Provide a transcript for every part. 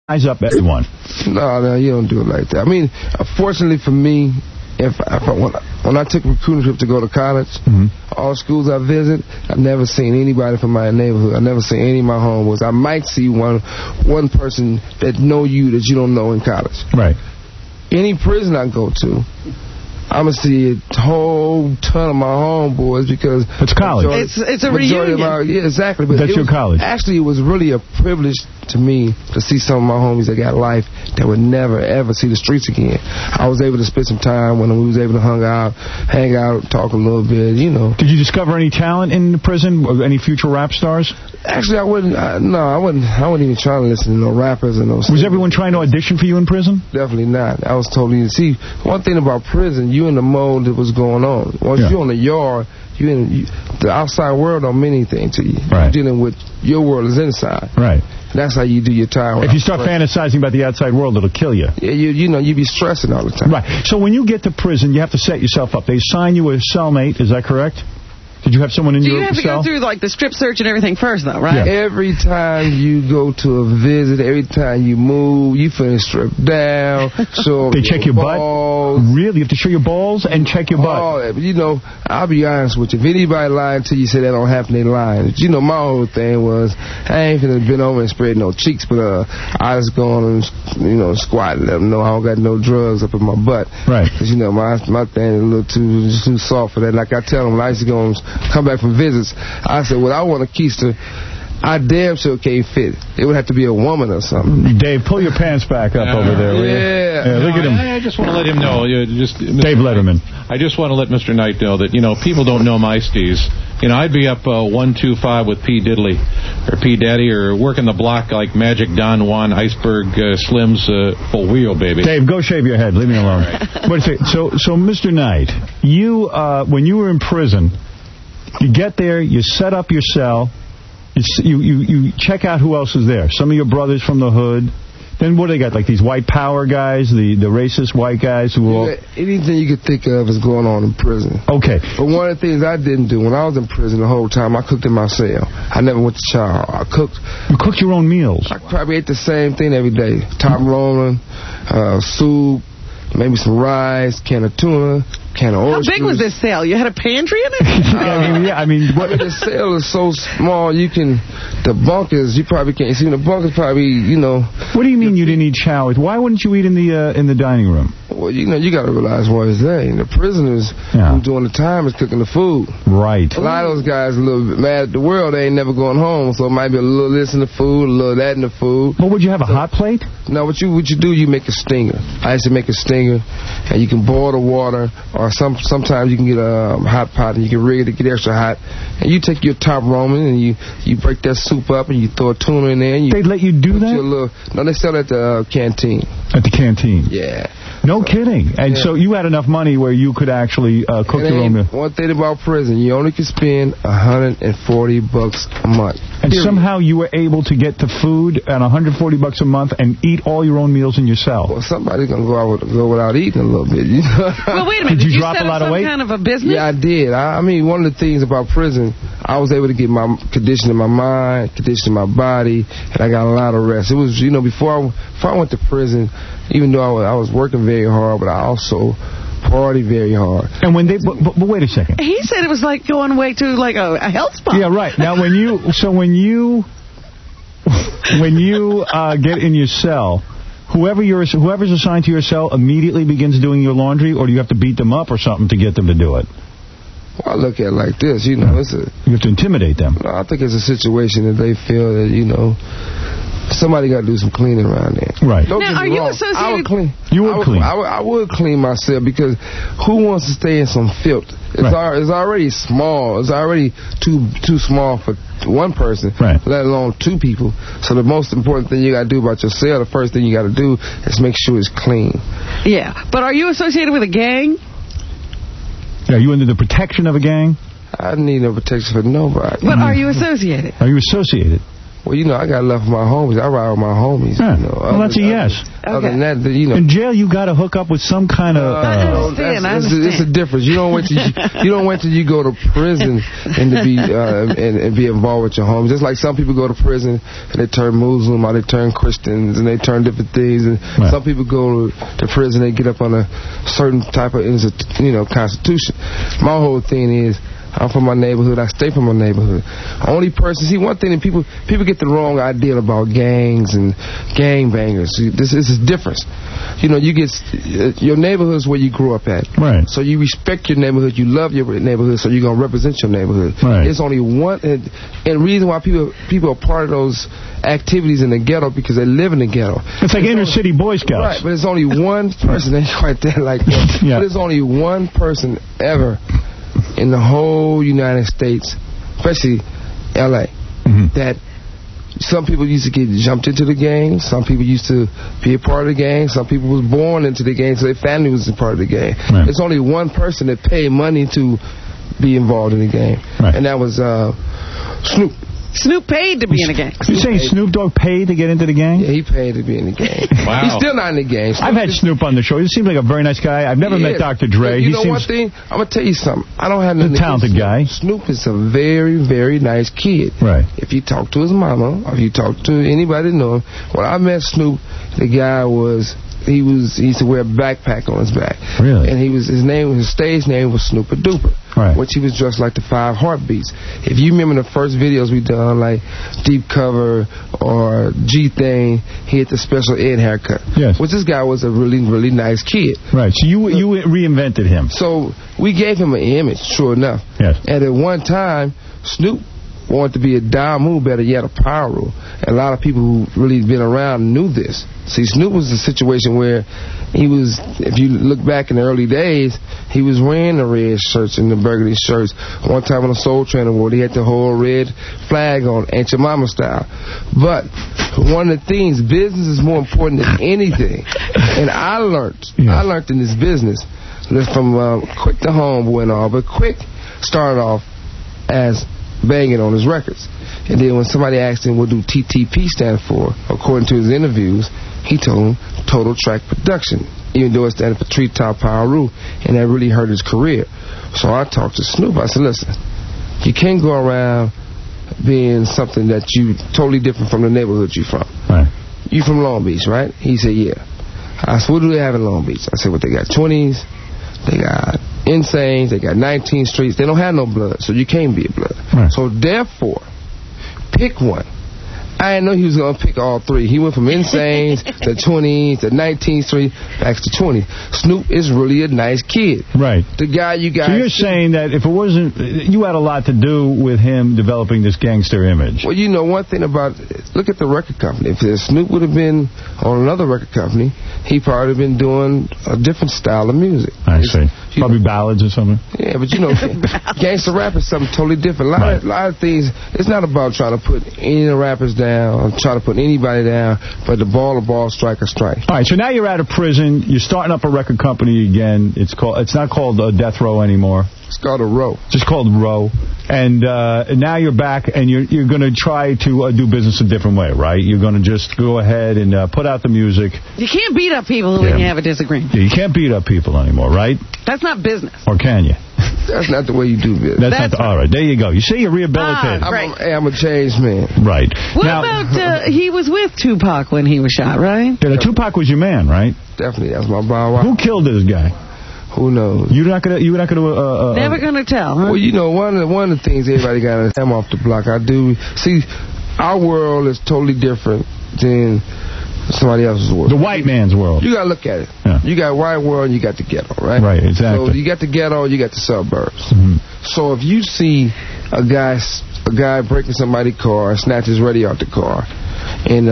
Eyes up everyone. No, you don't do it like that. I mean, fortunately for me, when I took a recruiting trip to go to college, all schools I visit, I've never seen anybody from my neighborhood. I've never seen any of my homeboys. I might see one person that know you that you don't know in college. Right. Any prison I go to, I'm going to see a whole ton of my homeboys because... It's college. It's a reunion. Yeah, exactly. But that's your college. Actually, it was really a privilege to me to see some of my homies that got life that would never, ever see the streets again. I was able to spend some time when we was able to hang out, talk a little bit, you know. Did you discover any talent in the prison? Or any future rap stars? Actually, I wasn't even trying to listen to no rappers and no... Was everyone trying to audition for you in prison? Definitely not. I was totally... See, one thing about prison, you in the mode that was going on. Once you're on the yard, the outside world don't mean anything to you. Right. You're dealing with... Your world is inside. Right. That's how you do your time. If you start fantasizing about the outside world, it'll kill you. Yeah, you be stressing all the time. Right. So when you get to prison, you have to set yourself up. They assign you a cellmate. Is that correct? Did you have someone in your cell? You have to go through, like, the strip search and everything first, though, right? Yeah. Every time you go to a visit, every time you move, you finna strip down. So they check your balls. Butt? Really? You have to show your balls and check your butt? Oh, you know, I'll be honest with you. If anybody lying to you, say that don't happen, they lying. You know, my whole thing was, I ain't finna bend over and spread no cheeks, but I just go on and, squat and let them know I don't got no drugs up in my butt. Right. Because, my thing is a little too soft for that. Like I tell them, when I used to go and come back from visits, I said, well, I want a keister. I damn sure can't fit. It would have to be a woman or something. Dave, pull your pants back up over there. Yeah. Look at him. I just want to let him know. Dave Letterman. I just want to let Mr. Knight know that, people don't know my steez. I'd be up 125 with P. Diddley or P. Daddy or working the block like Magic Don Juan, Iceberg, Slims, full wheel, baby. Dave, go shave your head. Leave me alone. Right. Wait a second. So, Mr. Knight, you, when you were in prison, you get there, you set up your cell, you check out who else is there. Some of your brothers from the hood. Then what do they got? Like these white power guys, the racist white guys who all... Anything you could think of is going on in prison. Okay. But one of the things I didn't do, when I was in prison the whole time, I cooked in my cell. I never went to chow. I cooked... You cooked your own meals? I probably ate the same thing every day. Top rolling, soup, maybe some rice, can of tuna, can of oysters. How big was this cell? You had a pantry in it? The cell is so small, the bunkers, you probably can't see. The bunkers probably, What do you mean you didn't eat chow? Why wouldn't you eat in the dining room? Well, you got to realize what it's there. The prisoners who doing the time is cooking the food. Right. A lot of those guys are a little bit mad at the world. They ain't never going home, so it might be a little this in the food, a little that in the food. But would you have a hot plate? No, what you do, you make a stinger. I used to make a stinger, and you can boil the water, or sometimes you can get a hot pot, and you can rig it to get extra hot. And you take your top Roman, and you break that soup up, and you throw a tuna in there. And they let you do that? No, they sell it at the canteen. At the canteen? Yeah. No kidding. And so you had enough money where you could actually cook your own meal. One thing about prison, you only can spend $140 a month. And somehow you were able to get the food at $140 a month and eat all your own meals in your cell. Well, somebody's going to go without eating a little bit. Well, wait a minute. Did you drop a lot of weight? Kind of a business? Yeah, I did. I mean, one of the things about prison, I was able to get my condition in my mind, condition in my body, and I got a lot of rest. It was, before I went to prison, even though I was working very hard, but I also party very hard. And when they, but wait a second. He said it was like going away to like a health spa. Yeah, right. Now when you get in your cell, whoever's assigned to your cell immediately begins doing your laundry, or do you have to beat them up or something to get them to do it? Well, I look at it like this, you have to intimidate them. I think it's a situation that they feel that, somebody got to do some cleaning around there. Right. Don't now, are you associated? I would clean. You would clean. I would clean myself because who wants to stay in some filth? It's already small. It's already too small for one person, let alone two people. So the most important thing you got to do about your cell, the first thing you got to do is make sure it's clean. Yeah. But are you associated with a gang? Yeah, you under the protection of a gang? I need no protection for nobody. But are you associated? Are you associated? Well, you know, I got love for my homies. I ride with my homies. Yeah. You know, Well, that's a yes. Other than that, you know. In jail, you got to hook up with some kind of... I understand. It's a difference. You don't wait till you go to prison and to be and be involved with your homies. Just like some people go to prison and they turn Muslim or they turn Christians and they turn different things. And some people go to prison, they get up on a certain type of constitution. My whole thing is, I'm from my neighborhood. I stay from my neighborhood. Only person... See, one thing that people get the wrong idea about gangs and gangbangers. This is a difference. You know, you get... Your neighborhood is where you grew up at. Right. So you respect your neighborhood. You love your neighborhood, so you're going to represent your neighborhood. Right. It's only one... And the reason why people are part of those activities in the ghetto because they live in the ghetto. It's like inner city Boy Scouts. Right, but it's only one person. Ain't quite that like that. Yeah. But there's only one person ever in the whole United States, especially L.A., that some people used to get jumped into the game, some people used to be a part of the game, some people was born into the game, so their family was a part of the game. Right. There's only one person that paid money to be involved in the game, and that was Snoop. Snoop paid to be in the gang. You saying Snoop Dogg paid to get into the gang? Yeah, he paid to be in the game. Wow. He's still not in the game. I've had Snoop on the show. He seems like a very nice guy. I've never met Dr. Dre. You know one thing? I'm going to tell you something. I don't have nothing He's a talented guy. Snoop is a very, very nice kid. Right. If you talk to his mama, or if you talk to anybody that know him, when I met Snoop, the guy was... He used to wear a backpack on his back. Really? And his stage name was Snooper Duper. Right. Which he was dressed like the 5 Heartbeats. If you remember the first videos we done, like Deep Cover or G-Thing, he had the special Ed haircut. Yes. Which this guy was a really, really nice kid. Right. So you reinvented him. So we gave him an image, sure enough. Yes. And at one time, Snoop wanted to be a dime move, better yet, a power rule. And a lot of people who really been around knew this. See, Snoop was a situation where he was, if you look back in the early days, he was wearing the red shirts and the burgundy shirts. One time on a Soul Train Award, he had the whole red flag on, Aunt Your Mama style. But one of the things, business is more important than anything. And I learned in this business, from Quick to Homeboy and all, but Quick started off as banging on his records. And then when somebody asked him what do TTP stand for, according to his interviews, he told them Total Track Production, even though it stands for Treetop Power Rule, and that really hurt his career. So I talked to Snoop. I said, listen, you can't go around being something that you totally different from the neighborhood you from. Right. You from Long Beach, right? He said, yeah. I said, what do they have in Long Beach? I said, well, they got 20s, they got Insanes, they got 19th Streets. They don't have no blood, so you can't be a blood. Right. So therefore, pick one. I didn't know he was going to pick all three. He went from Insanes to 20s to 19th Street back to 20s. Snoop is really a nice kid. Right. The guy you guys... So you're saying that if it wasn't... You had a lot to do with him developing this gangster image. Well, you know, one thing about... Look at the record company. If Snoop would have been on another record company, he probably would have been doing a different style of music. I see. Probably ballads or something. Yeah, but you know, gangster rap is something totally different. A lot of things... It's not about trying to put any of the rappers down, or trying to put anybody down, but the ball, strike, or strike. All right, so now you're out of prison. You're starting up a record company again. It's not called Death Row anymore. It's called a Row. Just called Row. And now you're back, and you're going to try to do business a different way, right? You're going to just go ahead and put out the music. You can't beat up people when you have a disagreement. Yeah, you can't beat up people anymore, right? That's not business. Or can you? That's not the way you do business. All right, there you go. You see, you're rehabilitated. I'm a changed man. Right. What about he was with Tupac when he was shot, right? Yeah, Tupac was your man, right? Definitely, that's my brother. Who killed this guy? Who knows? You're not gonna. Never gonna tell, huh? Well, you know, one of the things everybody got to I'm off the block. I do see our world is totally different than somebody else's world. The white man's world. You got to look at it. Yeah. You got white world and you got the ghetto, right? Right, exactly. So you got the ghetto, you got the suburbs. So if you see a guy breaking somebody's car, snatch his radio out the car, in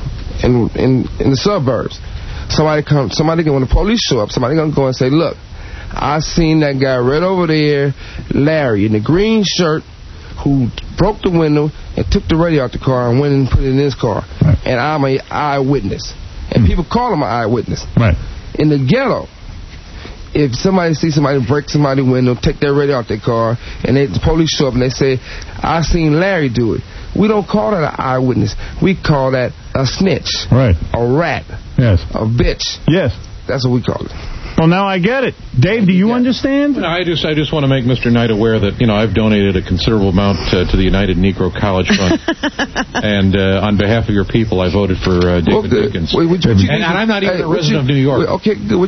the suburbs, when the police show up, somebody gonna go and say, look, I seen that guy right over there, Larry, in the green shirt, who broke the window and took the radio out the car and went and put it in his car. Right. And I'm an eyewitness. And people call him an eyewitness. Right. In the ghetto, if somebody sees somebody break somebody's window, take their radio out their car, and the police show up and they say, I seen Larry do it, We don't call that an eyewitness. We call that a snitch. Right. A rat. Yes. A bitch. Yes. That's what we call it. Well, now I get it. Dave, do you understand? No, I just want to make Mr. Knight aware that, I've donated a considerable amount to the United Negro College Fund. And on behalf of your people, I voted for David Dinkins. And I'm not even a resident of New York. Okay, good.